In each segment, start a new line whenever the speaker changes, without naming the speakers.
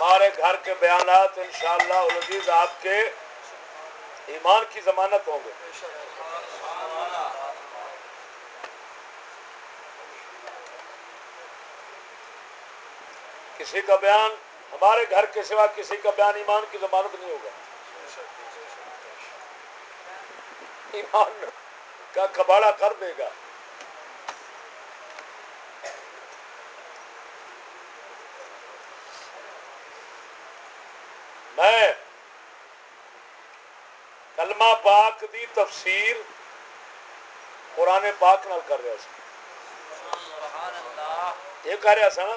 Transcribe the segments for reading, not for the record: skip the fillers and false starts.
ہمارے گھر کے بیانات انشاءاللہ العزیز آپ کے ایمان کی ضمانت ہوں گے. کسی کا بیان ہمارے گھر کے سوا کسی کا بیان ایمان کی ضمانت نہیں ہوگا. ایمان کا کباڑہ کر دے گا. میں کلمہ پاک دی تفسیر قرآن پاک نال کر رہا سا. یہ کہہ رہا سا نا.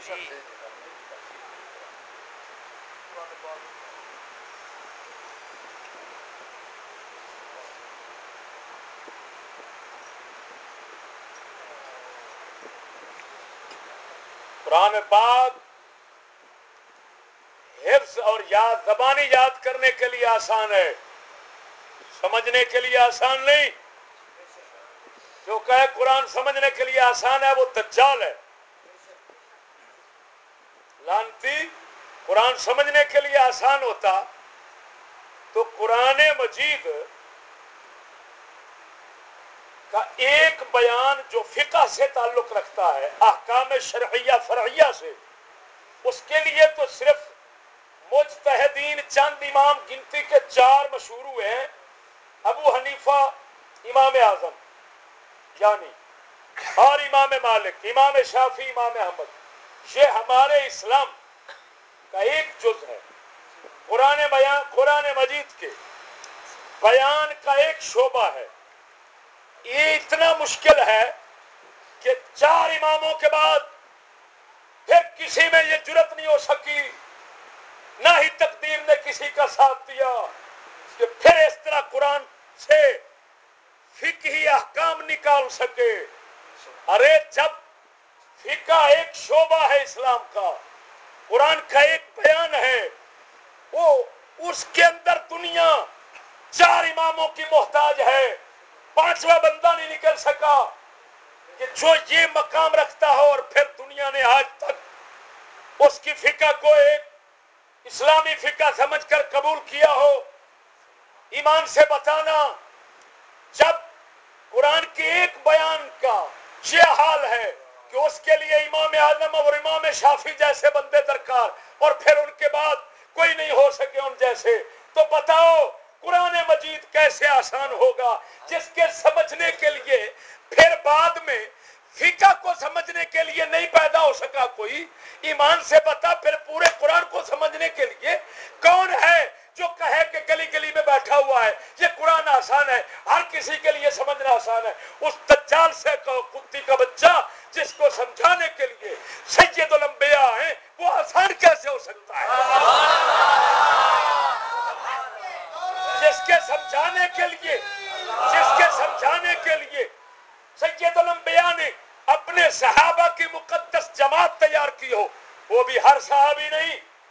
قرآن پاک حفظ اور یاد زبانی یاد کرنے کے لیے آسان ہے, سمجھنے کے لیے آسان نہیں. جو کہے قرآن سمجھنے کے لیے آسان ہے وہ دجال ہے, لعنتی. قرآن سمجھنے کے لیے آسان ہوتا تو قرآن مجید کا ایک بیان جو فقہ سے تعلق رکھتا ہے, احکام شرعیہ فرعیہ سے, اس کے لیے تو صرف مجتہدین چند امام گنتی کے 4 مشہور ہوئے ہیں, ابو حنیفہ امام اعظم یعنی, اور امام مالک, امام شافعی, امام احمد. یہ ہمارے اسلام کا ایک جز ہے. قرآن مجید کے بیان کا ایک شعبہ ہے. یہ اتنا مشکل ہے کہ 4 اماموں کے بعد پھر کسی میں یہ جرت نہیں ہو سکی, نہ ہی تقدیر نے کسی کا ساتھ دیا کہ پھر اس طرح قرآن سے فقہی احکام نکال سکے. ارے جب فقہ ایک شعبہ ہے اسلام کا, قرآن کا ایک بیان ہے, وہ اس کے اندر دنیا 4 اماموں کی محتاج ہے. 5واں بندہ نہیں نکل سکا کہ جو یہ مقام رکھتا ہو, اور پھر دنیا نے آج تک اس کی فقہ کو ایک اسلامی فقہ سمجھ کر قبول کیا ہو. ایمان سے بتانا, جب قرآن کے ایک بیان کا یہ حال ہے کہ اس کے لیے امام اعظم اور امام شافعی جیسے بندے درکار, اور پھر ان کے بعد کوئی نہیں ہو سکے ان جیسے, تو بتاؤ قرآن مجید کیسے آسان ہوگا جس کے سمجھنے کے لیے پھر بعد میں فقہ کو سمجھنے کے لیے نہیں پیدا ہو سکا کوئی. ایمان سے بتا پھر پورے قرآن کو سمجھنے کے لیے کون ہے جو کہے کہ گلی گلی میں بیٹھا ہوا ہے یہ قرآن آسان ہے, ہر کسی کے لیے سمجھنا آسان ہے. اس دجال سے کتی کا بچہ جس کو سمجھانے کے لیے سید الانبیاء ہیں, وہ آسان کیسے ہو سکتا ہے؟ جس کے سمجھانے کے لیے سید الانبیاء نے اپنے صحابہ کی مقدس جماعت تیار کی ہو, وہ بھی ہر صحابی نہیں,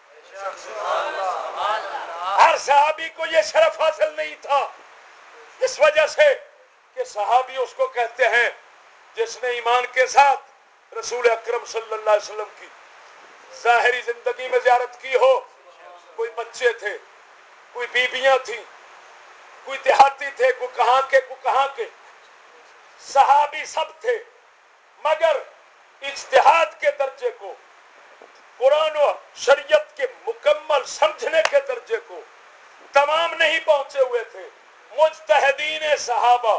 ہر صحابی کو یہ شرف حاصل نہیں تھا. اس وجہ سے کہ صحابی اس کو کہتے ہیں جس نے ایمان کے ساتھ رسول اکرم صلی اللہ علیہ وسلم کی ظاہری زندگی میں زیارت کی ہو. کوئی بچے تھے, کوئی بیویاں تھیں, کوئی دیہاتی تھے, کوئی کہاں کے صحابی سب تھے, مگر اجتہاد کے درجے کو, قرآن و شریعت کے مکمل سمجھنے کے درجے کو تمام نہیں پہنچے ہوئے تھے. مجتہدین صحابہ,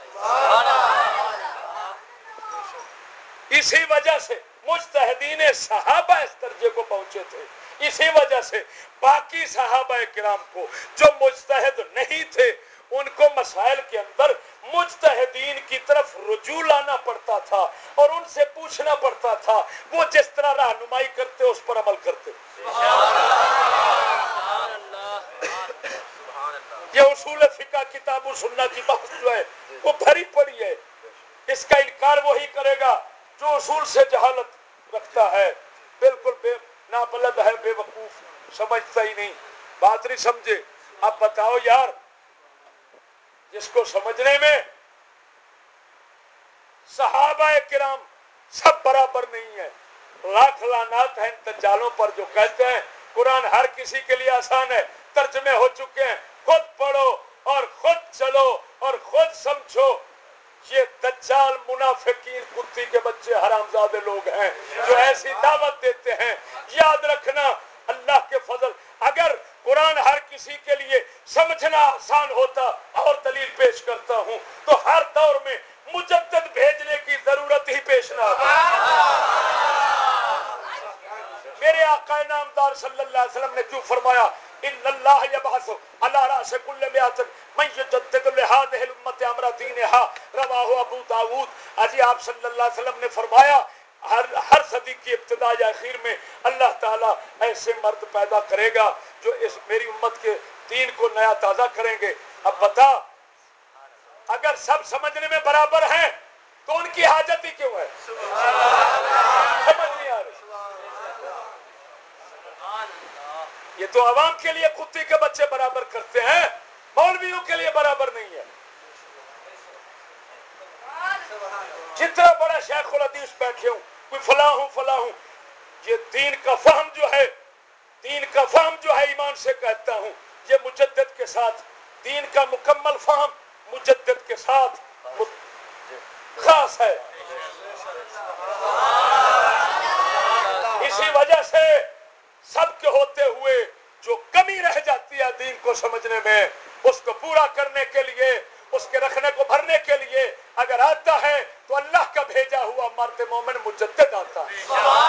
اسی وجہ سے مجتہدین صحابہ اس درجے کو پہنچے تھے. اسی وجہ سے باقی صحابہ کرام کو جو مجتہد نہیں تھے ان کو مسائل کے اندر مجتہدین کی طرف رجوع لانا پڑتا تھا اور ان سے پوچھنا پڑتا تھا, وہ جس طرح رہنمائی کرتے اس پر عمل کرتے. یہ اصول فقہ کتاب و سنہ کی بحث جو ہے وہ بھری پڑی ہے. اس کا انکار وہی کرے گا جو اصول سے جہالت رکھتا ہے, بالکل بے نابلد ہے, بے وقوف, سمجھتا ہی نہیں, بات نہیں سمجھے. اب بتاؤ یار, جس کو سمجھنے میں صحابہ کرام سب برابر نہیں ہے, لاکھ لعنات ہیں ان دجالوں پر جو کہتے ہیں قرآن ہر کسی کے لیے آسان ہے، ترجمے ہو چکے ہیں، خود پڑھو اور خود چلو اور خود سمجھو۔ یہ دجال منافقین کتی کے بچے حرامزادے لوگ ہیں جو ایسی دعوت دیتے ہیں۔ یاد رکھنا اللہ کے فضل، اگر قرآن ہر کسی کے لیے سمجھنا آسان ہوتا، اور دلیل پیش کرتا ہوں، تو ہر دور میں مجدد بھیجنے کی ضرورت ہی پیش نہ آتی۔ میرے آقا نامدار صلی اللہ علیہ وسلم نے کیوں فرمایا ان اللہ یبعث علی راس کل مئات من یجدد لهذه الامه امر دینها، رواہ ابو داؤد۔ اجی آپ صلی اللہ علیہ وسلم نے فرمایا ہر صدی کی ابتدا یا اخیر میں اللہ تعالیٰ ایسے مرد پیدا کرے گا جو اس میری امت کے دین کو نیا تازہ کریں گے۔ اب بتا، اگر سب سمجھنے میں برابر ہیں تو ان کی حاجت ہی کیوں ہے؟ سمجھ نہیں آ رہی؟ یہ تو عوام کے لیے کتے کے بچے برابر کرتے ہیں، مولویوں کے لیے برابر نہیں ہے۔ جتنا بڑا شیخ الحدیث بیٹھے ہوں، کوئی فلاں ہوں فلاں ہوں، یہ دین کا فہم جو ہے ایمان سے کہتا ہوں، یہ مجدد کے ساتھ دین کا مکمل فہم مجدد کے ساتھ خاص ہے۔ اسی وجہ سے سب کے ہوتے ہوئے جو کمی رہ جاتی ہے دین کو سمجھنے میں، اس کو پورا کرنے کے لیے، اس کے رکھنے کو بھرنے کے لیے اگر آتا ہے تو اللہ کا بھیجا ہوا مرد مومن مجدد آتا ہے۔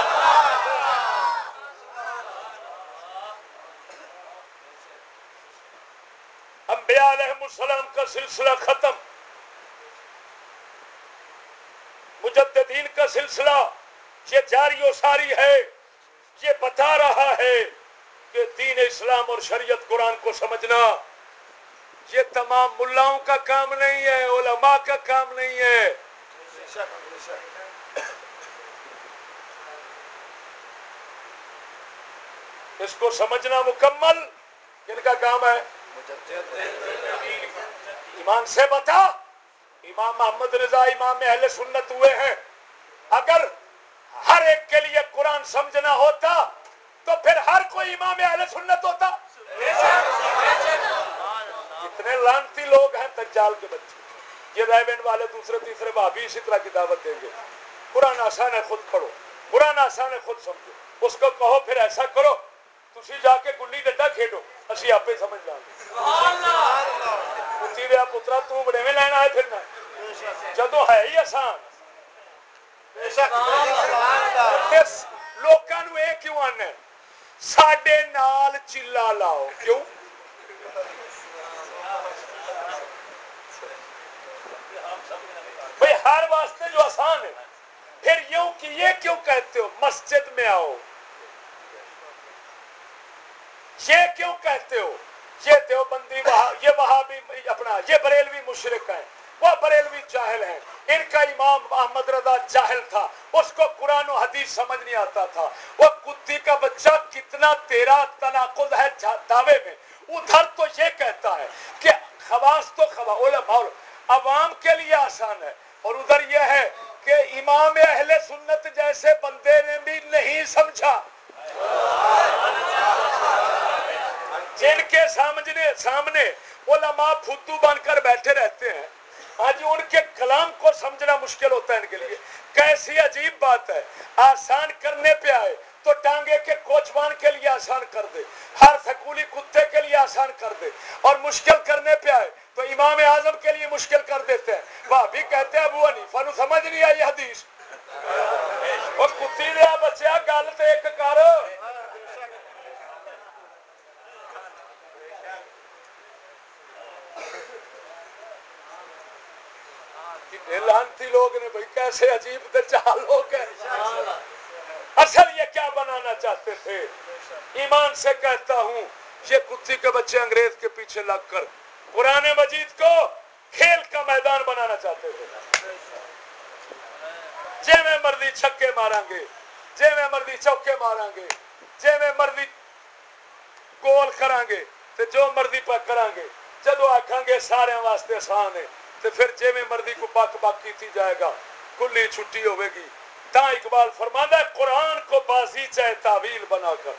انبیاء علیہ السلام کا سلسلہ ختم، مجددین کا سلسلہ یہ جاری و ساری ہے۔ یہ بتا رہا ہے کہ دین اسلام اور شریعت قرآن کو سمجھنا یہ تمام ملاؤں کا کام نہیں ہے، علماء کا کام نہیں ہے۔ اس کو سمجھنا مکمل کن کا کام ہے؟ ایمان سے بتا، امام محمد رضا امام اہل سنت ہوئے ہیں، اگر ہر ایک کے لیے قرآن سمجھنا ہوتا تو پھر ہر کوئی امام اہل سنت ہوتا۔ اتنے لعنتی لوگ ہیں دجال کے بچے، یہ ریونڈ والے دوسرے تیسرے بھابی اسی طرح کی دعوت دیں گے۔ قرآن آسان ہے، خود پڑھو، قرآن آسان ہے، خود سمجھو۔ اس کو کہو پھر ایسا کرو، تسی جا کے گلی ڈنڈا کھیڈو، اسی آپ ہی سمجھ لیں گے۔ کتی دیا پترا تو بڑے میں لینا ہے پھرنا جدو ہے ہی آسان۔ لوکاں نو یہ کیوں آنا ہے ساڈے نال چلا لاؤ، کیوں؟ بھئی ہر واسطے جو آسان ہے، پھر یوں کہ یہ کیوں کہتے ہو مسجد میں آؤ، یہ کیوں کہتے ہو یہ دیوبندی یہ وہابی اپنا یہ بریلوی مشرک ہیں، وہ بریلوی جاہل ہیں، ان کا امام احمد رضا جاہل تھا، اس کو قرآن و حدیث سمجھ نہیں آتا تھا۔ وہ کتی کا بچہ کتنا تیرا تناقض ہے دعوے میں، ادھر تو یہ کہتا ہے کہ خواص تو علماء عوام کے لیے آسان ہے، اور ادھر یہ ہے کہ امام اہل سنت جیسے بندے نے بھی نہیں سمجھا، جن کے سامنے علماء پھدو بن کر بیٹھے رہتے ہیں، آج ان کے کلام کو سمجھنا مشکل ہوتا ہے ان کے لیے۔ کیسی عجیب بات ہے، آسان کرنے پہ آئے تو ٹانگے کے کوچوان کے لیے آسان کر دے، ہر سکولی کتے کے لیے آسان کر دے، اور مشکل کرنے پہ آئے تو امام اعظم کے لیے مشکل کر دیتے ہیں۔ وہ بھی کہتے ہیں ابو حنیفہ نو سمجھ نہیں آئی حدیث، اور کتی دیا بچیا گل تے ایک کر۔ لعنتی لوگ نے بھائی، کیسے عجیب دجال لوگ ہیں۔ اصل یہ کیا بنانا چاہتے تھے؟ ایمان سے کہتا ہوں یہ کتی کے بچے انگریز کے پیچھے لگ کر قرآن مجید کو کھیل کا میدان بنانا چاہتے تھے۔ جے میں مرضی چھکے ماریں گے، جے میں مرضی چوکے ماریں گے، جے میں مرضی گول کریں گے تو جو مرضی پہ کریں گے، جدو آکھاں گے سارے واسطے آسان ہے تو پھر جے میں مرضی کو بک بک کی جائے گا، کلی چھٹی ہوے گی، تا اقبال فرماتا ہے قرآن کو بازی چاہے تعویل بنا کر،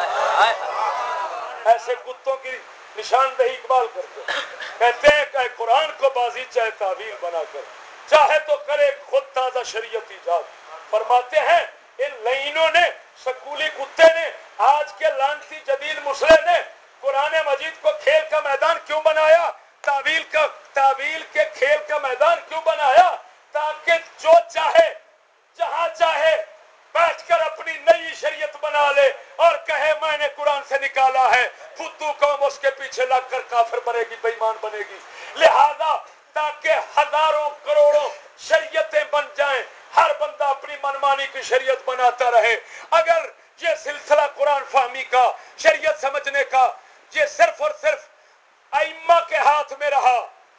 ایسے کتوں کی نشاندہی اقبال کرتے کہتے ہیں کہ قرآن کو بازی چاہے تعویل بنا کر، چاہے تو کرے خود تازہ شریعت ایجاد۔ فرماتے ہیں ان لائنوں نے، سکولی کتے نے، آج کے لانتی جدید مسلح نے قرآن مجید کو کھیل کا میدان کیوں بنایا، تعویل کے کھیل کا میدان کیوں بنایا؟ تاکہ جو چاہے جہاں چاہے بیٹھ کر اپنی نئی شریعت بنا لے اور کہے میں نے قرآن سے نکالا ہے، فدو قوم اس کے پیچھے لگ کر کافر بنے گی، بے ایمان بنے گی۔ لہذا تاکہ ہزاروں کروڑوں شریعتیں بن جائیں، ہر بندہ اپنی منمانی کی شریعت بناتا رہے، اگر یہ سلسلہ قرآن فہمی کا، شریعت سمجھنے کا، یہ صرف اور صرف ائمہ کے ہاتھ میں رہا،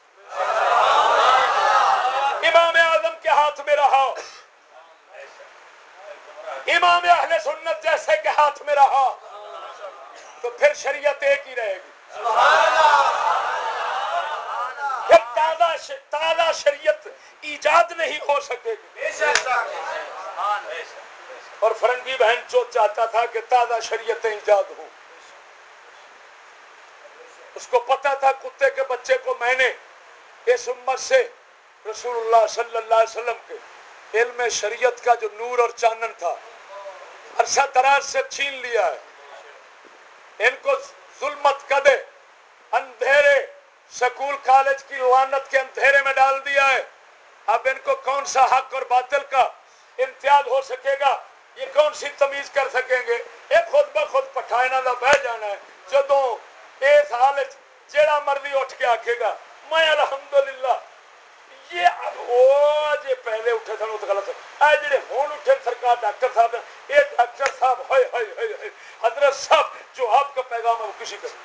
امام اعظم کے ہاتھ میں رہا، امام اہل سنت جیسے کے ہاتھ میں رہا، تو پھر شریعت ایک ہی رہے گی، پھر تازہ شریعت ایجاد نہیں ہو سکے گی۔ اور فرنگی بہن چوت چاہتا تھا کہ تازہ شریعتیں ایجاد ہوں، اس کو پتا تھا کتے کے بچے کو میں نے اس امت سے رسول اللہ صلی اللہ علیہ وسلم کے علم شریعت کا جو نور اور چانن تھا عرصہ دراز سے چھین لیا ہے، ان کو ظلمت کدے اندھیرے سکول کالج کی لعنت کے اندھیرے میں ڈال دیا ہے، اب ان کو کون سا حق اور باطل کا امتیاز ہو سکے گا، یہ کون سی تمیز کر سکیں گے؟ ایک خود بخود پٹھائنا دا بہ جانا ہے، جدوں اس حال جیڑا مرضی اٹھ کے آکھے گا میں الحمدللہ یہ جی پہلے اٹھے سن تو غلط ہے، اے جڑے ہون اٹھے سرکار ڈاکٹر صاحب، یہ ڈاکٹر صاحب ہائے ہائے ہائے حضرت صاحب جو آپ کا پیغام ہے وہ کسی کا،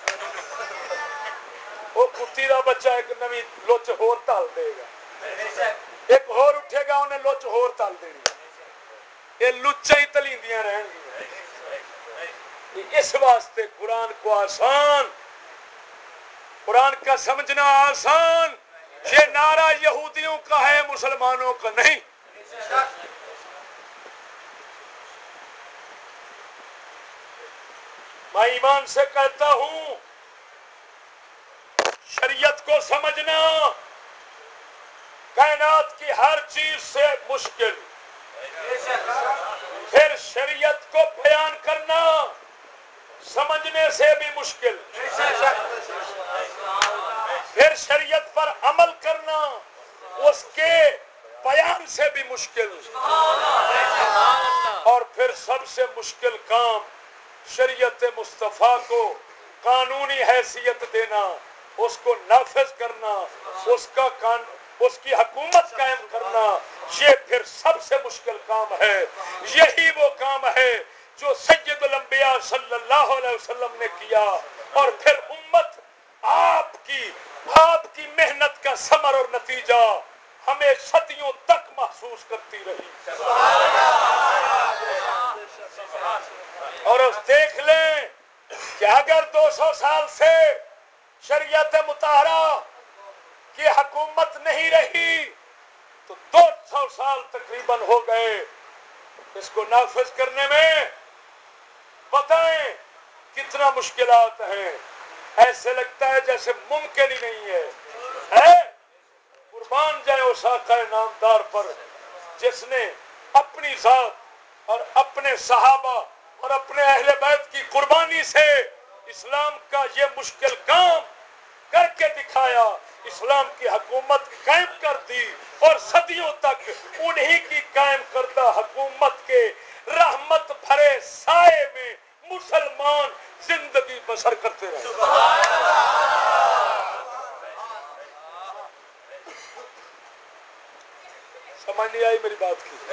وہ کتی دا بچہ ایک نوی لوچ ہور تال دے گا، ایک ہور اٹھے گا انہیں لوچ ہور تال دینی، یہ لچا ہی تلیندیاں رہن گی۔ اس واسطے قرآن کو آسان، قرآن کا سمجھنا آسان، یہ نعرہ یہودیوں کا ہے، مسلمانوں کا نہیں۔ میں ایمان سے کہتا ہوں شریعت کو سمجھنا کائنات کی ہر چیز سے مشکل، پھر شریعت کو بیان کرنا سمجھنے سے بھی مشکل، پھر شریعت پر عمل کرنا اس کے بیان سے بھی مشکل، اور پھر سب سے مشکل کام شریعت مصطفیٰ کو قانونی حیثیت دینا، اس کو نافذ کرنا، اس کی حکومت قائم کرنا، یہ پھر سب سے مشکل کام ہے۔ یہی وہ کام ہے جو سید الانبیاء صلی اللہ علیہ وسلم نے کیا، اور پھر امت آپ کی محنت کا ثمر اور نتیجہ ہمیں صدیوں تک محسوس کرتی رہی۔ اور اس دیکھ لیں کہ اگر 200 سال سے شریعت مطہرہ کی حکومت نہیں رہی تو 200 سال تقریباً ہو گئے اس کو نافذ کرنے میں، بتائیں کتنا مشکلات ہیں، ایسے لگتا ہے جیسے ممکن ہی نہیں ہے۔ قربان جائے اس آقا نامدار پر جس نے اپنی ذات اور اپنے صحابہ اور اپنے اہل بیت کی قربانی سے اسلام کا یہ مشکل کام کر کے دکھایا، اسلام کی حکومت قائم کر دی، اور صدیوں تک انہی کی قائم کردہ حکومت کے رحمت بھرے سائے میں مسلمان زندگی بسر کرتے رہے۔ سمجھ نہیں آئی میری بات کی؟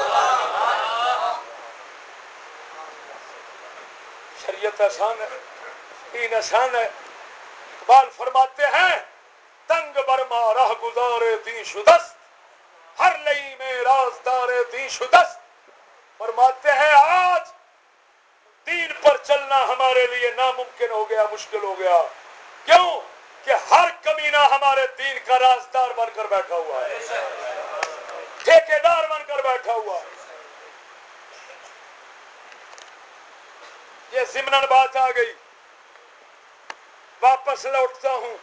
شریعت آسان ہے، دین آسان ہے۔ اقبال فرماتے ہیں تنگ برما راہ گزارے دین شدست، ہر لئی میں رازدار دین شدست۔ فرماتے ہیں آج دین پر چلنا ہمارے لیے ناممکن ہو گیا، مشکل ہو گیا۔ کیوں؟ کہ ہر کمینہ ہمارے دین کا رازدار بن کر بیٹھا ہوا ہے، ٹھیکیدار بن کر بیٹھا ہوا ہے۔ ضمناً بات آ گئی، واپس لوٹتا ہوں.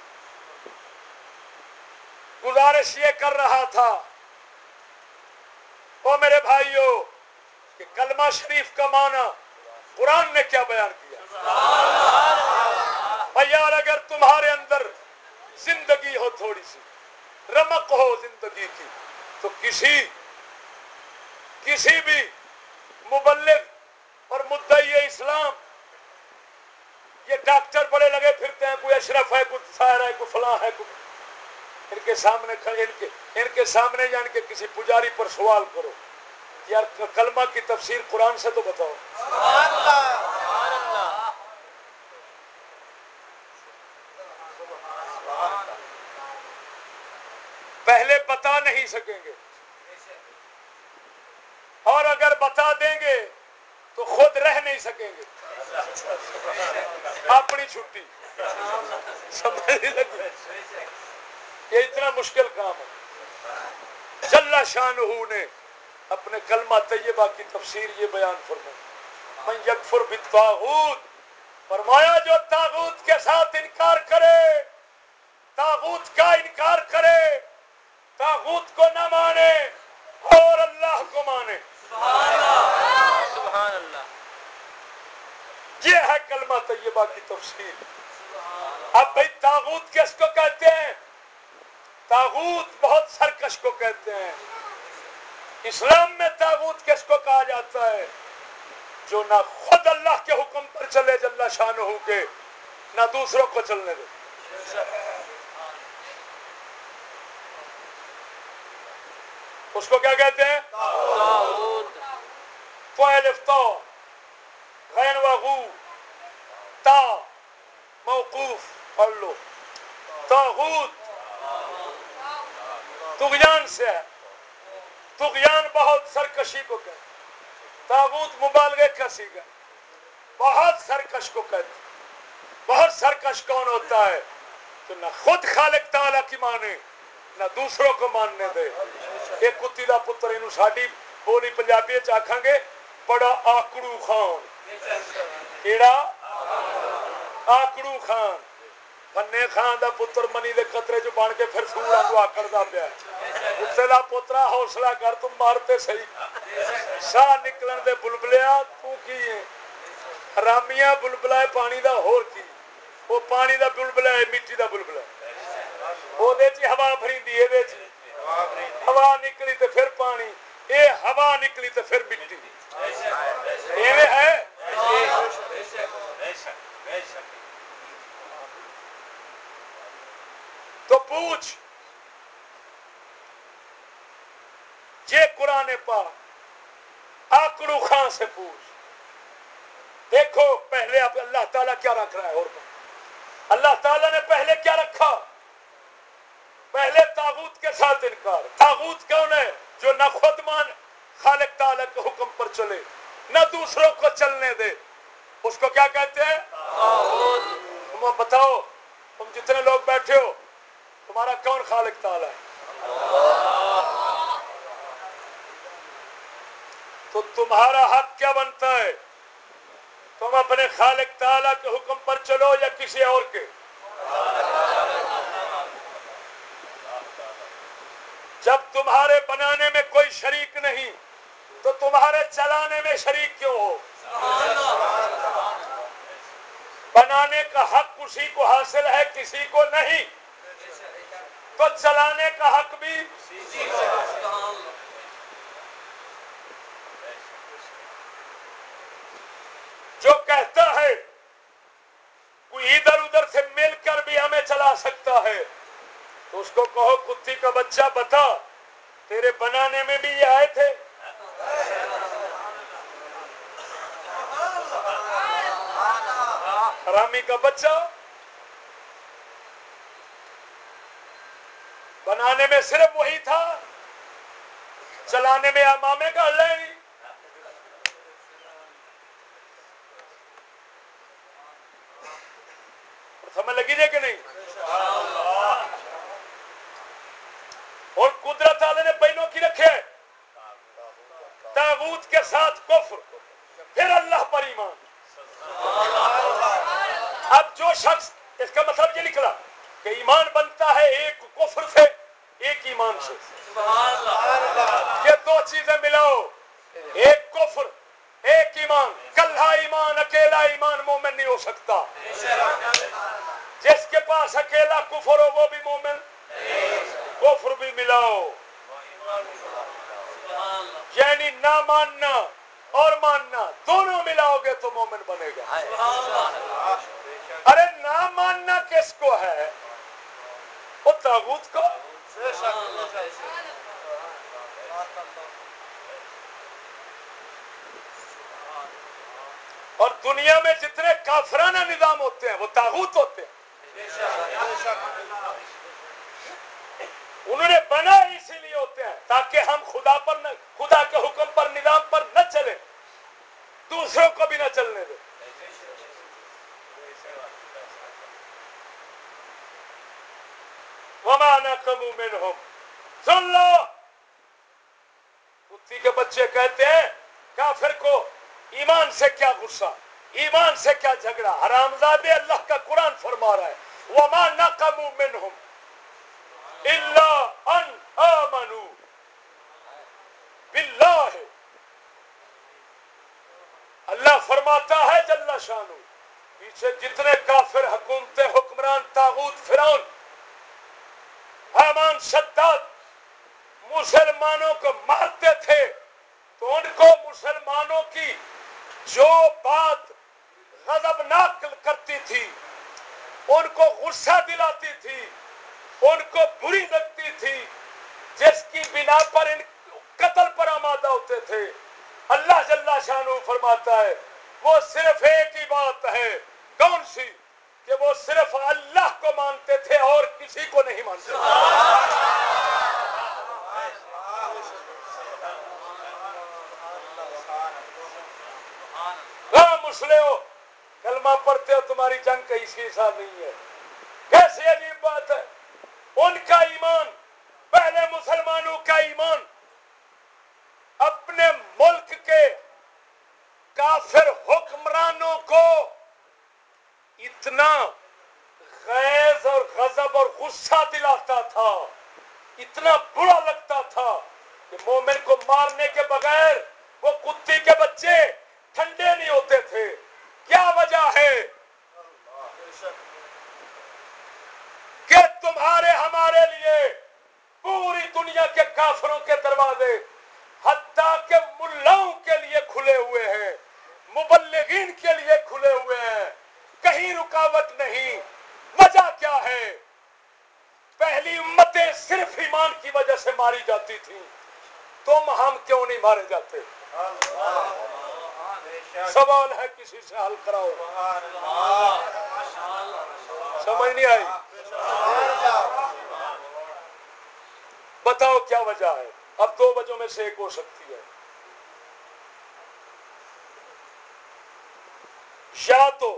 گزارش یہ کر رہا تھا او میرے بھائیوں کہ کلمہ شریف کا معنی قرآن نے کیا بیان کیا. یار اگر تمہارے اندر زندگی ہو، تھوڑی سی رمق ہو زندگی کی، تو کسی بھی مبلغ اور مدعی اسلام، یہ ڈاکٹر بڑے لگے پھرتے ہیں، کوئی اشرف ہے، کوئی سائر ہے، کوئی فلاں ہے، کوئی ان کے سامنے کھڑے، ان کے سامنے جان کے کسی پجاری پر سوال کرو یار کلمہ کی تفسیر قرآن سے تو بتاؤ. پہلے بتا نہیں سکیں گے، اور اگر بتا دیں گے تو خود رہ نہیں سکیں گے. اپنی چھٹی سمجھ لگی. یہ اتنا مشکل کام ہے. جل شانہ نے اپنے کلمہ طیبہ کی تفسیر یہ بیان فرمائی، من یکفر بالطاغوت، فرمایا جو طاغوت کے ساتھ انکار کرے، طاغوت کا انکار کرے، طاغوت کو نہ مانے اور اللہ کو مانے. سبحان اللہ. یہ ہے کلمہ طیبہ کی تفسیر. اب بھائی طاغوت کس کو کہتے ہیں؟ طاغوت بہت سرکش کو کہتے ہیں. اسلام میں طاغوت کس کو کہا جاتا ہے؟ جو نہ خود اللہ کے حکم پر چلے جل شانہ کے، نہ دوسروں کو چلنے دے. اس کو کیا کہتے ہیں؟ فعل افتاء غین وغو تا موقوف پڑھ لو. طاغوت طغیان سے ہے. طغیان بہت سرکشی کو کہتے ہیں. طاغوت مبالغے کا صیغہ، بہت سرکش کو کہتے ہیں. بہت سرکش کون ہوتا ہے؟ کہ نہ خود خالق تعالیٰ کی مانے، نہ دوسروں کو ماننے دے. ایک کتی دا پتر، انہوں ساڈی بولی پنجابی چ آکھاں گے بڑا آکڑو خان. کیڑا؟ آکڑو خان. بننے خان دا پتر منی دے قطرے جو بن کے پھر سورا تو آکڑدا پیا. کتے دا پترا حوصلہ کر، تم مارتے صحیح. ساہ نکلن دے بلبلیا تو کی ہے حرامیاں. بلبلا ہے پانی دا، ہور کی وہ پانی دا بلبلا ہے، مٹی دا بلبلا ہے. وہ دے چ ہوا بھریندی، اے دے چ ہوا نکلی تے پھر پانی، اے ہوا نکلی تے پھر مٹی. ایویں ہے. تو پوچھ یہ قرآن پاک آکڑو خان سے پوچھ. دیکھو پہلے اب اللہ تعالیٰ کیا رکھ رہا ہے. اور اللہ تعالیٰ نے پہلے کیا رکھا؟ پہلے طاغوت کے ساتھ انکار. طاغوت کون ہے؟ جو نہ خود مان خالق تعالیٰ کے حکم پر چلے، نہ دوسروں کو چلنے دے. اس کو کیا کہتے ہیں؟ طاغوت. تم بتاؤ، تم جتنے لوگ بیٹھے ہو، تمہارا کون خالق تعالیٰ ہے؟ تو تمہارا حق کیا بنتا ہے؟ تم اپنے خالق تعالیٰ کے حکم پر چلو یا کسی اور کے؟ جب تمہارے بنانے میں کوئی شریک نہیں تو تمہارے چلانے میں شریک کیوں ہو؟ بنانے کا حق اسی کو حاصل ہے، کسی کو نہیں، تو چلانے کا حق بھی جو کہتا ہے کوئی ادھر ادھر سے مل کر بھی ہمیں چلا سکتا ہے، تو اس کو کہو کتی کا بچہ بتا تیرے بنانے میں بھی یہ آئے تھے؟ حرامی کا بچہ، بنانے میں صرف وہی تھا، چلانے میں امامے کا اللہ نہیں. سمجھ لگی جائے کہ نہیں؟ اور قدرت والے نے پہلوں کی رکھے طاغوت کے ساتھ کفر، پھر اللہ پر ایمان. اب جو شخص، اس کا مطلب یہ نکلا کہ ایمان بنتا ہے ایک کفر سے ایک ایمان سے. یہ دو چیزیں ملاؤ، ایک کفر ایک ایمان. کلھا ایمان اکیلا ایمان مومن نہیں ہو سکتا. جس کے پاس اکیلا کفر ہو وہ بھی مومن. کفر بھی ملاؤ، یعنی نہ ماننا اور ماننا دونوں ملاؤ گے تو مومن بنے گا. ارے نہ ماننا کس کو ہے؟ وہ طاغوت کو. اور دنیا میں جتنے کافرانہ نظام ہوتے ہیں وہ طاغوت ہوتے ہیں. انہوں نے بنائے اسی لیے ہوتے ہیں تاکہ ہم خدا کے حکم پر نظام پر نہ چلیں، دوسروں کو بھی نہ چلنے دیں. وما نقموا منهم، سن لو، کتی کے بچے کہتے ہیں کافر کو ایمان سے کیا غصہ، ایمان سے کیا جھگڑا. حرامزادے، اللہ کا قرآن فرما رہا ہے وما نقموا منهم الا ان آمنوا باللہ. اللہ فرماتا ہے جل شانہ، پیچھے جتنے کافر حکومتیں، حکمران، طاغوت، فرعون، حامان، شداد مسلمانوں کو مارتے تھے تو ان کو مسلمانوں کی جو بات غضبناک کرتی تھی، ان کو غصہ دلاتی تھی، ان کو بری لگتی تھی، جس کی بنا پر ان قتل پر آمادہ ہوتے تھے، اللہ جل شانہ فرماتا ہے وہ صرف ایک ہی بات ہے. کون سی؟ کہ وہ صرف اللہ کو مانتے تھے اور کسی کو نہیں مانتے تھے. مسلمو کلمہ پڑھتے ہو، تمہاری جنگ کا اسی حساب نہیں ہے. کیسی عجیب بات ہے. ان کا ایمان، پہلے مسلمانوں کا ایمان اپنے ملک کے کافر حکمرانوں کو اتنا غیظ اور غضب اور غصہ دلاتا تھا، اتنا برا لگتا تھا کہ مومن کو مارنے کے بغیر وہ کتے کے بچے ٹھنڈے نہیں ہوتے تھے. کیا وجہ ہے؟ کہ تمہارے ہمارے لیے پوری دنیا کے کافروں کے دروازے حتیٰ کہ ملاؤں کے لیے کھلے ہوئے ہیں، مبلغین کے لیے کھلے ہوئے ہیں، کہیں رکاوٹ نہیں. وجہ کیا ہے؟ پہلی امتیں صرف ایمان کی وجہ سے ماری جاتی تھیں، تم ہم کیوں نہیں مارے جاتے؟ سوال ہے، کسی سے حل کراؤ. سمجھ نہیں آئی؟ بتاؤ کیا وجہ ہے؟ اب دو وجہوں میں سے ایک ہو سکتی ہے. یا تو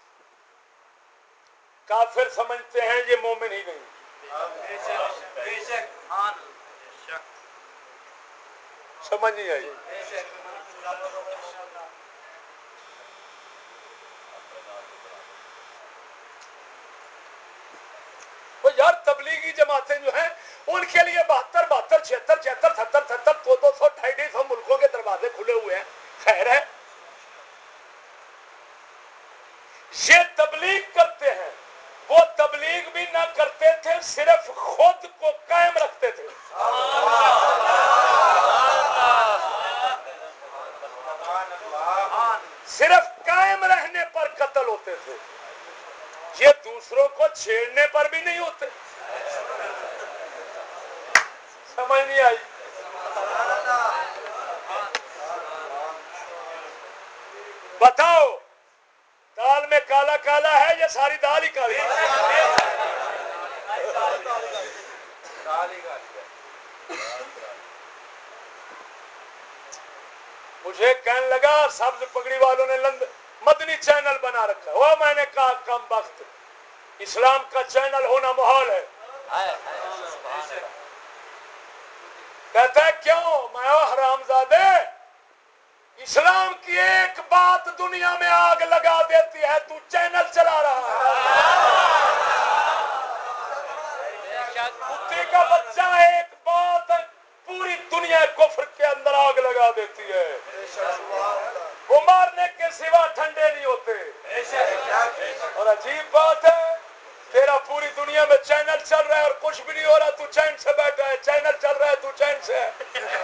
کافر سمجھتے ہیں یہ مومن ہی نہیں، سمجھ نہیں آئی. یار تبلیغی جماعتیں جو ہیں ان کے لیے 72 76 76 77 200 250 ملکوں کے دروازے کھلے ہوئے ہیں. خیر ہے، یہ تبلیغ کرتے ہیں. وہ تبلیغ بھی نہ کرتے تھے، صرف خود کو قائم رکھتے تھے. صرف قائم رہنے پر قتل ہوتے تھے، یہ دوسروں کو چھیڑنے پر بھی نہیں ہوتے. سمجھ نہیں آئی؟ بتاؤ دال میں کالا کالا ہے یا ساری دال ہی کالی ہے؟ مجھے کہنے لگا سبز پگڑی والوں نے مدنی چینل بنا رکھا ہے. وہ میں نے کہا کم وقت، اسلام کا چینل ہونا محال ہے. کہتا ہے کیوں؟ میں حرام زادے، اسلام کی ایک بات بات دنیا میں آگ لگا دیتی ہے، تو چینل چلا رہا ہے۔ کتے کا بچہ ایک بات پوری دنیا کفر کے اندر آگ لگا دیتی ہے، وہ مارنے کے سوا ٹھنڈے نہیں ہوتے۔ اور عجیب بات ہے، تیرا پوری دنیا میں چینل چل رہا ہے اور کچھ بھی نہیں ہو رہا، تو چین سے بیٹھا ہے۔ چینل چل رہا ہے، تو چین سے ہے۔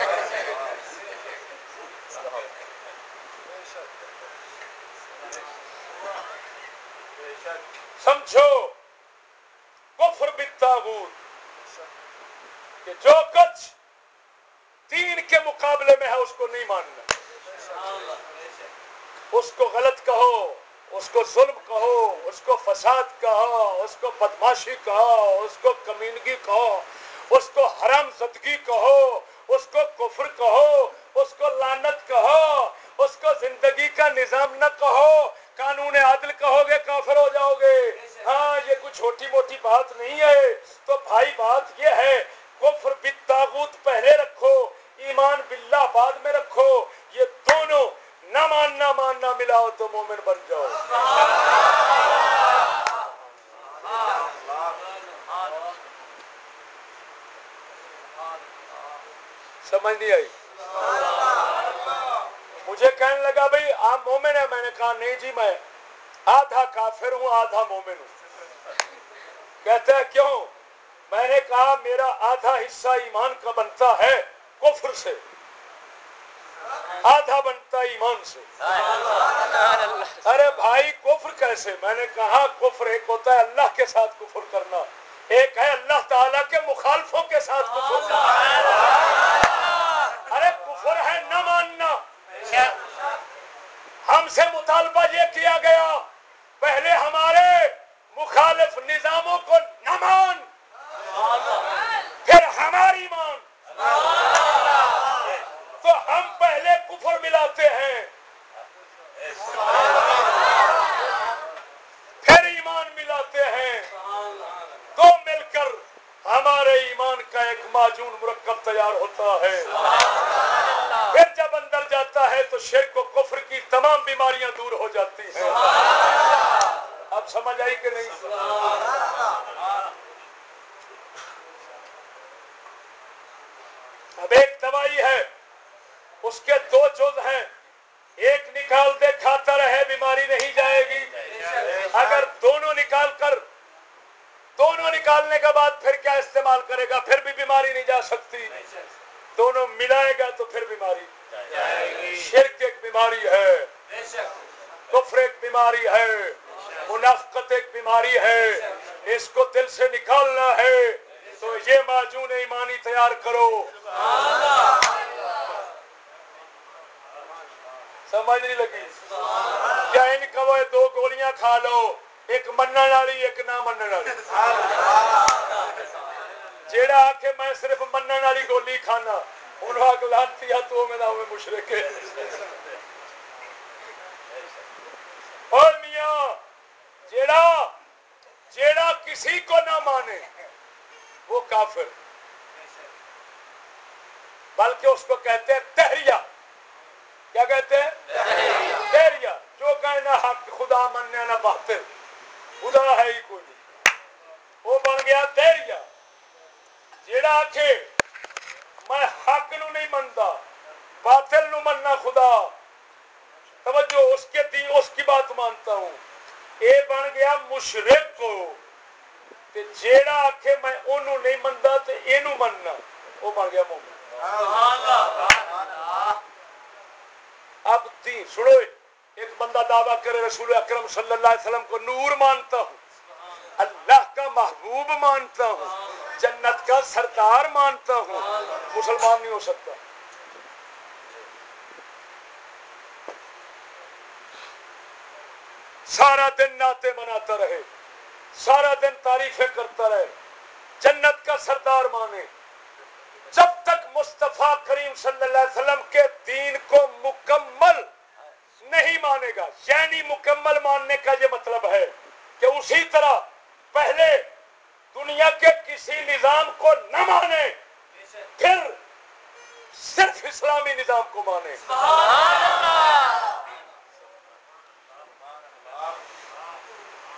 سمجھو کفر بالطاغوت کہ جو کچھ دین کے مقابلے میں ہے اس کو نہیں ماننا، اس کو غلط کہو، اس کو ظلم کہو، اس کو فساد کہو، اس کو بدماشی کہو، اس کو کمینگی کہو، اس کو حرام زدگی کہو، اس کو کفر کہو، اس کو لعنت کہو، اس کو زندگی کا نظام نہ کہو، قانون عدل کہو گے کافر ہو جاؤ گے۔ ہاں یہ کوئی چھوٹی موٹی بات نہیں ہے۔ تو بھائی بات یہ ہے، کفر بالطاغوت پہلے رکھو، ایمان باللہ بعد میں رکھو، یہ دونوں نہ ماننا ملاؤ تو مومن بن جاؤ۔ سمجھ نہیں آئی؟ مجھے کہنے لگا بھائی آپ مومن ہیں، میں نے کہا نہیں جی میں آدھا کافر ہوں آدھا مومن ہوں۔ کہتا ہے کیوں؟ میں نے کہا میرا آدھا حصہ ایمان کا بنتا ہے کفر سے، آدھا بنتا ایمان سے۔ ارے بھائی کفر کیسے؟ میں نے کہا کفر ایک ہوتا ہے اللہ کے ساتھ کفر کرنا، ایک ہے اللہ تعالیٰ کے مخالفوں کے ساتھ کفر کرنا۔ ارے کفر ہے نہ ماننا۔ ہم سے مطالبہ یہ کیا گیا پہلے ہمارے مخالف نظاموں کو نہ مان، پھر ہماری مان۔ تو ہم پہلے کفر ملاتے ہیں پھر ایمان ملاتے ہیں، تو مل کر ہمارے ایمان کا ایک معجون مرکب تیار ہوتا ہے۔ پھر جب اندر جاتا ہے تو شرک و کفر کی تمام بیماریاں دور ہو جاتی ہیں۔ اب سمجھ آئی کہ نہیں؟ اب ایک دوائی ہے، اس کے دو جز ہیں، ایک نکال دے کھاتا رہے بیماری نہیں جائے گی، اگر دونوں نکالنے کے بعد پھر کیا استعمال کرے گا؟ پھر بھی بیماری نہیں جا سکتی۔ دونوں ملائے گا تو پھر بیماری جائے گی۔ شرک ایک بیماری ہے، کفر ایک بیماری ہے، منافقت ایک بیماری ہے، اس کو دل سے نکالنا ہے تو یہ معجون ایمانی تیار کرو۔ سمجھ نہیں لگی؟ کیا ان کا وہ دو گولیاں کھا لو، ایک منن والی ایک نہ منن والی۔ جیڑا آکھے میں صرف منن والی گولی کھانا، انہوں آکھ لانتی ہے تو میں نہ ہوئے مشرک ہے۔ اور میاں جیڑا کسی کو نہ مانے وہ کافر، بلکہ اس کو کہتے ہیں تہریہ۔ کیا کہتے ہیں؟ تہریہ۔ جو کہنا حق خدا مننے نہ باطل، خدا ہے ہی کوئی نہیں، وہ بن گیا تہریہ۔ جیڑا آکھے میں حق نو نہیں منتا، باطل نو مننا خدا، توجہ اس کے دین اس کی بات مانتا ہوں، اے بن گیا مشرک کو۔ تے جیڑا آکھے میں اونوں نہیں منتا تے اینو مننا، وہ بن گیا مومن۔ اب تین سنو، ایک بندہ دعویٰ کرے رسول اکرم صلی اللہ علیہ وسلم کو نور مانتا ہوں، اللہ کا محبوب مانتا ہوں، جنت کا سردار مانتا ہوں، مسلمان نہیں ہو سکتا۔ سارا دن نعتیں مناتا رہے، سارا دن تعریفیں کرتا رہے، جنت کا سردار مانے، جب تک مصطفیٰ کریم صلی اللہ علیہ وسلم کے دین کو مکمل نہیں مانے گا۔ یعنی مکمل ماننے کا یہ مطلب ہے کہ اسی طرح پہلے دنیا کے کسی نظام کو نہ مانے، پھر صرف اسلامی نظام کو مانے۔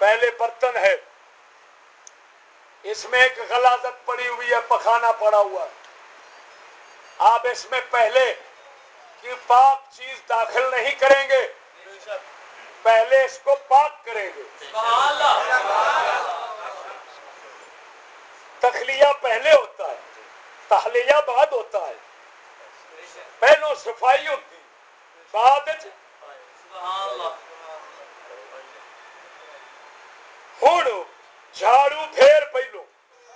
پہلے برتن ہے، اس میں ایک غلاظت پڑی ہوئی ہے، پخانا پڑا ہوا ہے، آپ اس میں پہلے کی پاک چیز داخل نہیں کریں گے، پہلے اس کو پاک کریں گے۔ تخلیہ پہلے ہوتا ہے، تحلیہ بعد ہوتا ہے، پہلو صفائی ہوتی بعد ہوں جھاڑو پھیر پہلو۔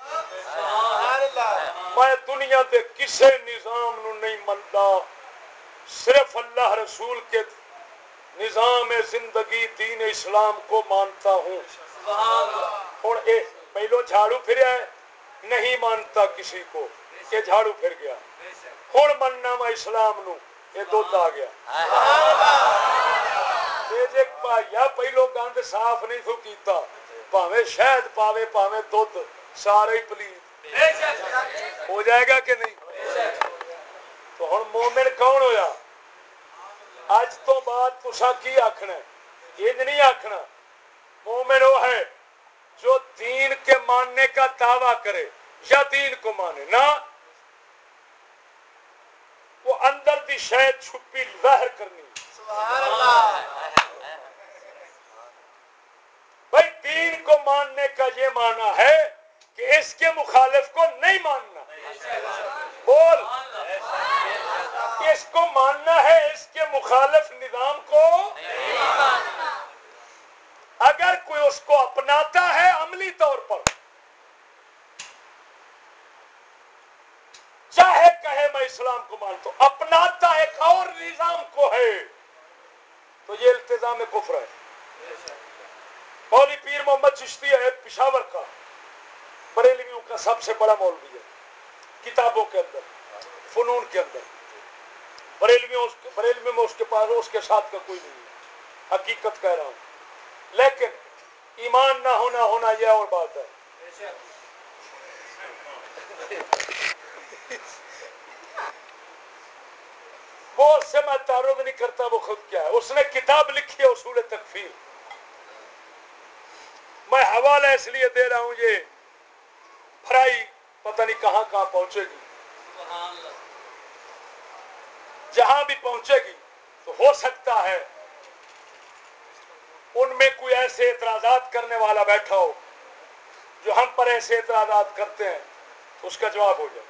میں دنیا دے کسے نظام نو نہیں منتا، صرف اللہ رسول کے نظام زندگی دین اسلام کو مانتا ہوں۔ ہوں پہلو جھاڑو پھریا ہے، نہیں مانتا کسی کو، یہ جھاڑو پھر گیا، ہوں مننا میں اسلام نو، یہ دودھ آ گیا۔ یا پہلو گند صاف نہیں تھو کیتا، پاویں شہد پاوے پاویں دودھ، سارے ہی پلیت ہو جائے گا کہ نہیں؟ تو ہن مومن کون ہویا؟ اج تو بعد تساں کی آکھنا ہے؟ یہ نہیں آکھنا مومن وہ ہے جو دین کے ماننے کا دعویٰ کرے یا دین کو مانے، نہ وہ اندر دی شاید چھپی ظاہر کرنی۔ سبحان اللہ۔ بھائی دین کو ماننے کا یہ معنی ہے کہ اس کے مخالف کو نہیں ماننا، بول اس کو ماننا ہے، اس کے مخالف نظام کو نہیں ماننا۔ اگر کوئی اس کو اپناتا ہے عملی طور پر، چاہے کہے میں اسلام کو مانتا ہوں، اپناتا ایک اور نظام کو ہے، تو یہ التزام کفر ہے۔ مولوی پیر محمد چشتی ہے پشاور کا، بریلویوں کا سب سے بڑا مولوی ہے، کتابوں کے اندر، فنون کے اندر، بریلوی میں اس کے پاس اس کے ساتھ کا کوئی نہیں ہے، حقیقت کہہ رہا ہوں، لیکن ایمان نہ ہونا یہ اور بات ہے۔ وہ اس سے میں تعارض نہیں کرتا، وہ خود کیا ہے، اس نے کتاب لکھی ہے اصول تکفیر، میں حوالہ اس لیے دے رہا ہوں، یہ بھرائی پتہ نہیں کہاں کہاں پہنچے گی، جہاں بھی پہنچے گی تو ہو سکتا ہے ان میں کوئی ایسے اعتراضات کرنے والا بیٹھا ہو جو ہم پر ایسے اعتراضات کرتے ہیں، اس کا جواب ہو جائے۔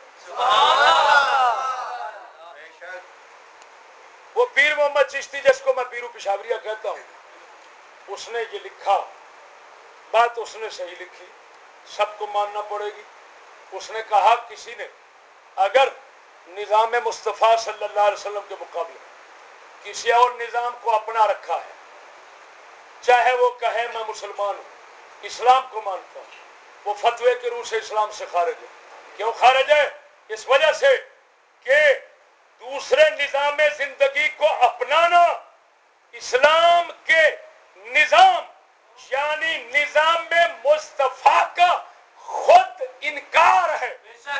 وہ پیر محمد چشتی جس کو میں پیرو پشاوریہ کہتا ہوں، اس نے یہ لکھا، بات اس نے صحیح لکھی، سب کو ماننا پڑے گی۔ اس نے کہا کسی نے اگر نظام مصطفیٰ صلی اللہ علیہ وسلم کے مقابلے کسی اور نظام کو اپنا رکھا ہے، چاہے وہ کہے میں مسلمان ہوں، اسلام کو مانتا ہوں، وہ فتوے کے روح سے اسلام سے خارج ہے۔ کیوں خارج ہے؟ اس وجہ سے کہ دوسرے نظام زندگی کو اپنانا اسلام کے نظام یعنی نظام میں مصطفیٰ کا خود انکار ہے،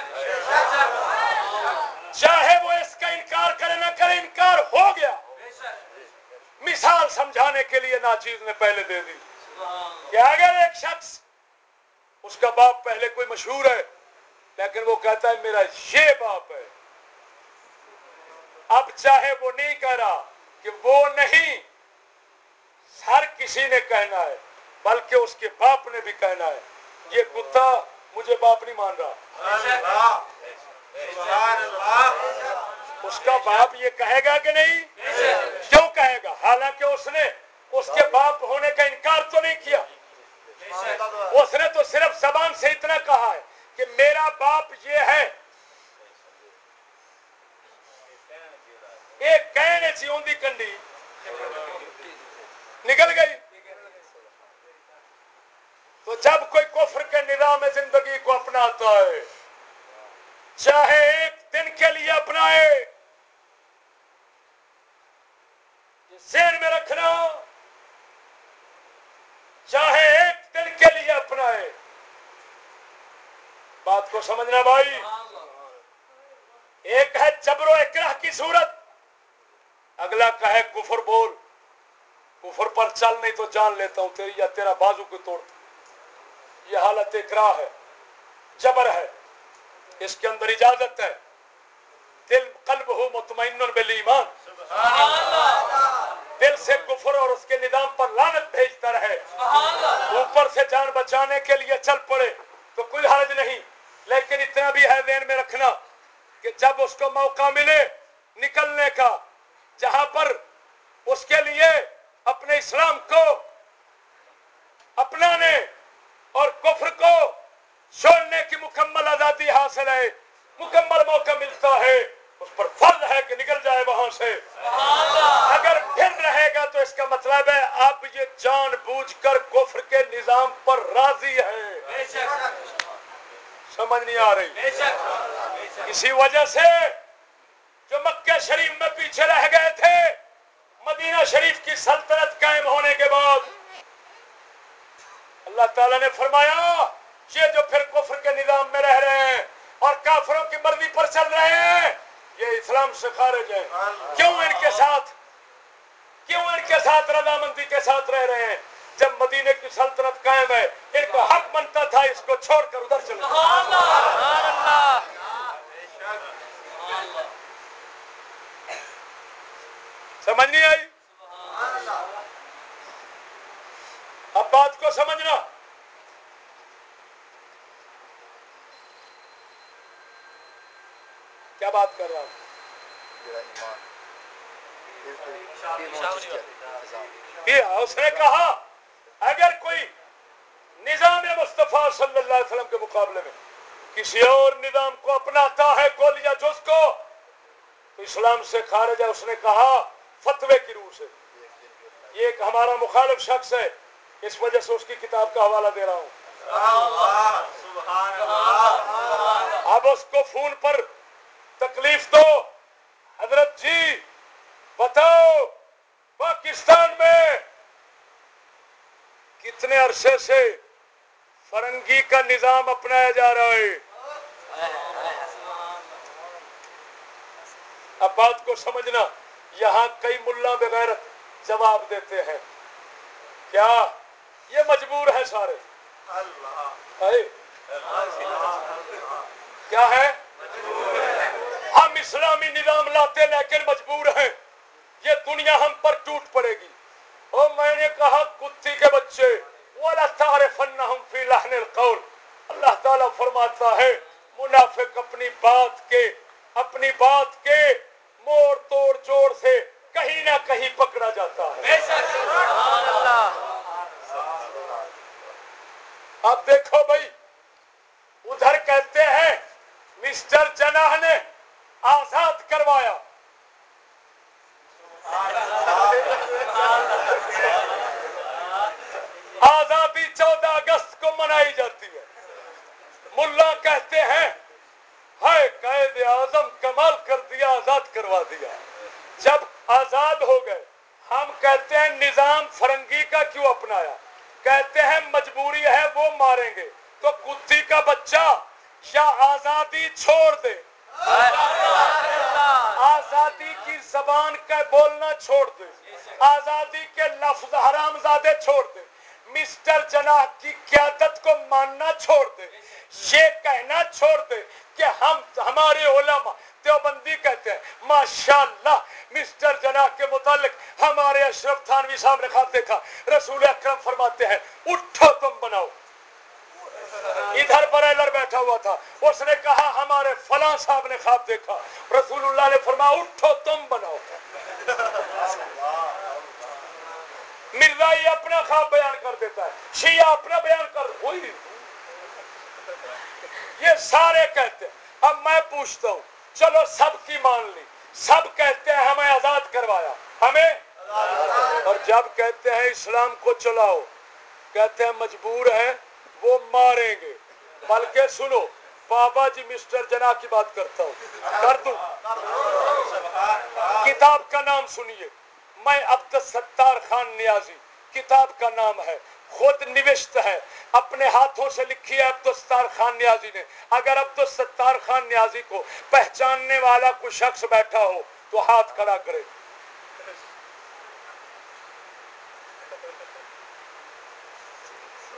چاہے وہ اس کا انکار کرے نہ کرے، انکار ہو گیا۔ مثال سمجھانے کے لیے ناچیز نے پہلے دے دی کہ اگر ایک شخص، اس کا باپ پہلے کوئی مشہور ہے لیکن وہ کہتا ہے میرا یہ باپ ہے، اب چاہے وہ نہیں کہہ رہا کہ وہ نہیں، ہر کسی نے کہنا ہے، بلکہ اس کے باپ نے بھی کہنا ہے یہ کتا مجھے باپ نہیں مان رہا۔ اس کا باپ یہ کہے گا کہ نہیں؟ کیوں کہے گا؟ حالانکہ اس نے اس کے باپ ہونے کا انکار تو نہیں کیا، اس نے تو صرف زبان سے اتنا کہا ہے کہ میرا باپ یہ ہے، ایک کہنے سی ہوندی کنڈی نکل گئی۔ تو جب کوئی کفر کے نظام زندگی کو اپناتا ہے، چاہے ایک دن کے لیے اپنائے، ذہن میں رکھنا، چاہے ایک دن کے لیے اپنائے، بات کو سمجھنا بھائی۔ ایک ہے جبر و اکراہ کی صورت، اگلا کہے کفر بول، کفر پر چل نہیں تو جان لیتا ہوں تیری یا تیرا بازو کو توڑ. یہ حالت اکراہ ہے, جبر ہے, اس کے اندر اجازت ہے. دل قلب ہو مطمئن بالایمان, دل سے کفر اور اس کے نظام پر لعنت بھیجتا رہے, اوپر سے جان بچانے کے لیے چل پڑے تو کوئی حرج نہیں, لیکن اتنا بھی ہے ذہن میں رکھنا کہ جب اس کو موقع ملے نکلنے کا, جہاں پر اس کے لیے اپنے اسلام کو اپنانے اور کفر کو چھوڑنے کی مکمل آزادی حاصل ہے, مکمل موقع ملتا ہے, اس پر فرض ہے کہ نکل جائے وہاں سے. اگر پھر رہے گا تو اس کا مطلب ہے اب یہ جان بوجھ کر کفر کے نظام پر راضی ہے. سمجھ نہیں آ رہی؟ اسی وجہ سے جو مکہ شریف میں پیچھے رہ گئے تھے, مدینہ شریف کی سلطنت قائم ہونے کے بعد اللہ تعالیٰ نے فرمایا یہ جو پھر کفر کے نظام میں رہ رہے ہیں اور کافروں کی مرضی پر چل رہے ہیں, یہ اسلام سے خارج ہیں. کیوں ان کے ساتھ رضامندی کے ساتھ رہ رہے ہیں؟ جب مدینے کی سلطنت قائم ہے, ان کو حق بنتا تھا اس کو چھوڑ کر ادھر چلے جائیں. سمجھ نہیں آئی؟ اب بات کو سمجھنا. کیا بات کر رہا ہوں؟ اس نے کہا اگر کوئی نظام مصطفیٰ صلی اللہ علیہ وسلم کے مقابلے میں کسی اور نظام کو اپناتا ہے کل یا جز کو تو اسلام سے خارج ہے. اس نے کہا فتوے کی روح سے. یہ ایک ہمارا مخالف شخص ہے, اس وجہ سے اس کی کتاب کا حوالہ دے رہا ہوں. اب اس کو فون پر تکلیف دو, حضرت جی بتاؤ پاکستان میں کتنے عرصے سے فرنگی کا نظام اپنایا جا رہا ہے. اب بات کو سمجھنا. یہاں کئی ملا بغیرت جواب دیتے ہیں کیا یہ مجبور ہے سارے؟ کیا ہے؟ ہم اسلامی نظام لاتے لیکن مجبور ہیں, یہ دنیا ہم پر ٹوٹ پڑے گی. اور میں نے کہا کتی کے بچے, وَلَا تَعْرِفَنَّهُمْ فِي لَحْنِ الْقَوْلِ. اللہ تعالیٰ فرماتا ہے منافق اپنی بات کے موڑ توڑ جوڑ سے کہیں نہ کہیں پکڑا جاتا ہے. اب دیکھو بھائی, ادھر کہتے ہیں مسٹر جناح نے آزاد کروایا, آزادی 14 اگست کو منائی جاتی ہے. ملا کہتے ہیں ہائے قائد اعظم کمال کر دیا, آزاد کروا دیا. جب آزاد ہو گئے ہم کہتے ہیں نظام فرنگی کا کیوں اپنایا؟ کہتے ہیں مجبوری ہے, وہ ماریں گے. تو کتی کا بچہ یا آزادی چھوڑ دے, آزادی کی زبان کا بولنا چھوڑ دے, آزادی کے لفظ حرام زادے چھوڑ دے, مسٹر جناح کی قیادت کو ماننا چھوڑ دے, یہ کہنا چھوڑ دے کہ ہمارے علماء دیوبندی کہتے ہیں ماشاءاللہ مسٹر جناح کے متعلق ہمارے اشرف تھانوی صاحب نے خواب دیکھا, رسول اکرم فرماتے ہیں اٹھو تم بناؤ. ادھر برائلر بیٹھا ہوا تھا, اس نے کہا ہمارے فلاں صاحب نے خواب دیکھا, رسول اللہ نے فرمایا اٹھو تم بناؤ. مرزائی اپنا خواب بیان کر دیتا ہے, شیعہ اپنا بیان کر, وہی یہ سارے کہتے ہیں. اب میں پوچھتا ہوں چلو سب کی مان لی, سب کہتے ہیں ہمیں آزاد کروایا, ہمیں, اور جب کہتے ہیں اسلام کو چلاؤ کہتے ہیں مجبور ہے, وہ ماریں گے. بلکہ سنو بابا جی مسٹر جناح کی بات کرتا ہوں, کر دوں کتاب کا نام سنیے, میں عبدالستار خان نیازی کتاب کا نام ہے, خود نوشت ہے, اپنے ہاتھوں سے لکھی ہے عبدالستار خان نیازی نے. اگر عبدالستار خان نیازی کو پہچاننے والا کوئی شخص بیٹھا ہو تو ہاتھ کھڑا کرے.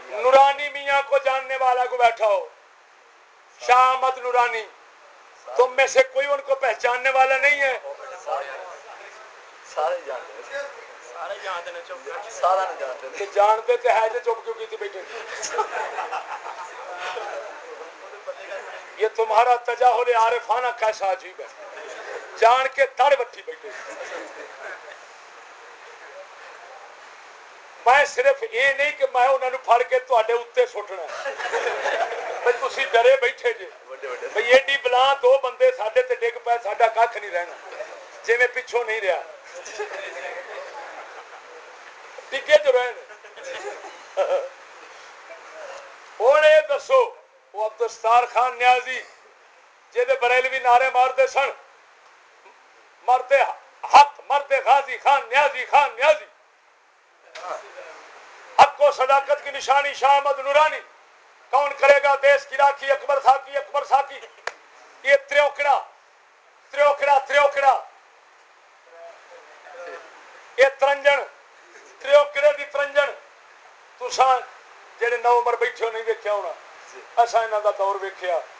نورانی میاں کو جاننے والا کو بیٹھا ہو، شاہ احمد نورانی، تم میں سے کوئی ان کو پہچاننے والا نہیں ہے؟
سارے جانتے ہیں، سارے جانتے ہیں، چپ سارا نہیں جانتے ہیں،
جانتے تو ہے جو چپ کیوں کی تھی بیٹھے؟ یہ تمہارا تجاہل عارفانہ کیسا عجیب ہے، جان کے تڑ بٹھی بیٹھے۔ میں صرف یہ نہیں کہ میں انہوں نے پھڑ کے تواڈے اتنے سٹنا بھائی تسی ڈرے بیٹھے جے بھائی ایڈی بلا دو بندے ساڈے تے ڈگ پے، ساڈا کھ نہیں رہنا، جی میں پچھوں نہیں رہا ڈگے جو رہے۔ ہوں یہ دسو وہ عبدالستار خان نیازی جہدے بریلوی نعرے مارتے سن، مرد حق، مرد غازی خان نیازی، خان نیازی، حق و صداقت کی نشانی شاہ احمد نورانی، کون کرے گا دیش کی راکھی، اکبر ساکی، اکبر ساکی، یہ تریوکڑا تریوکڑا تریوکڑا، یہ ترنجن تریوکڑے دی ترنجن، تساں جہے نو عمر بیٹھے ہو نہیں ویکھیا ہونا، اساں انہاں دا دور ویکھیا۔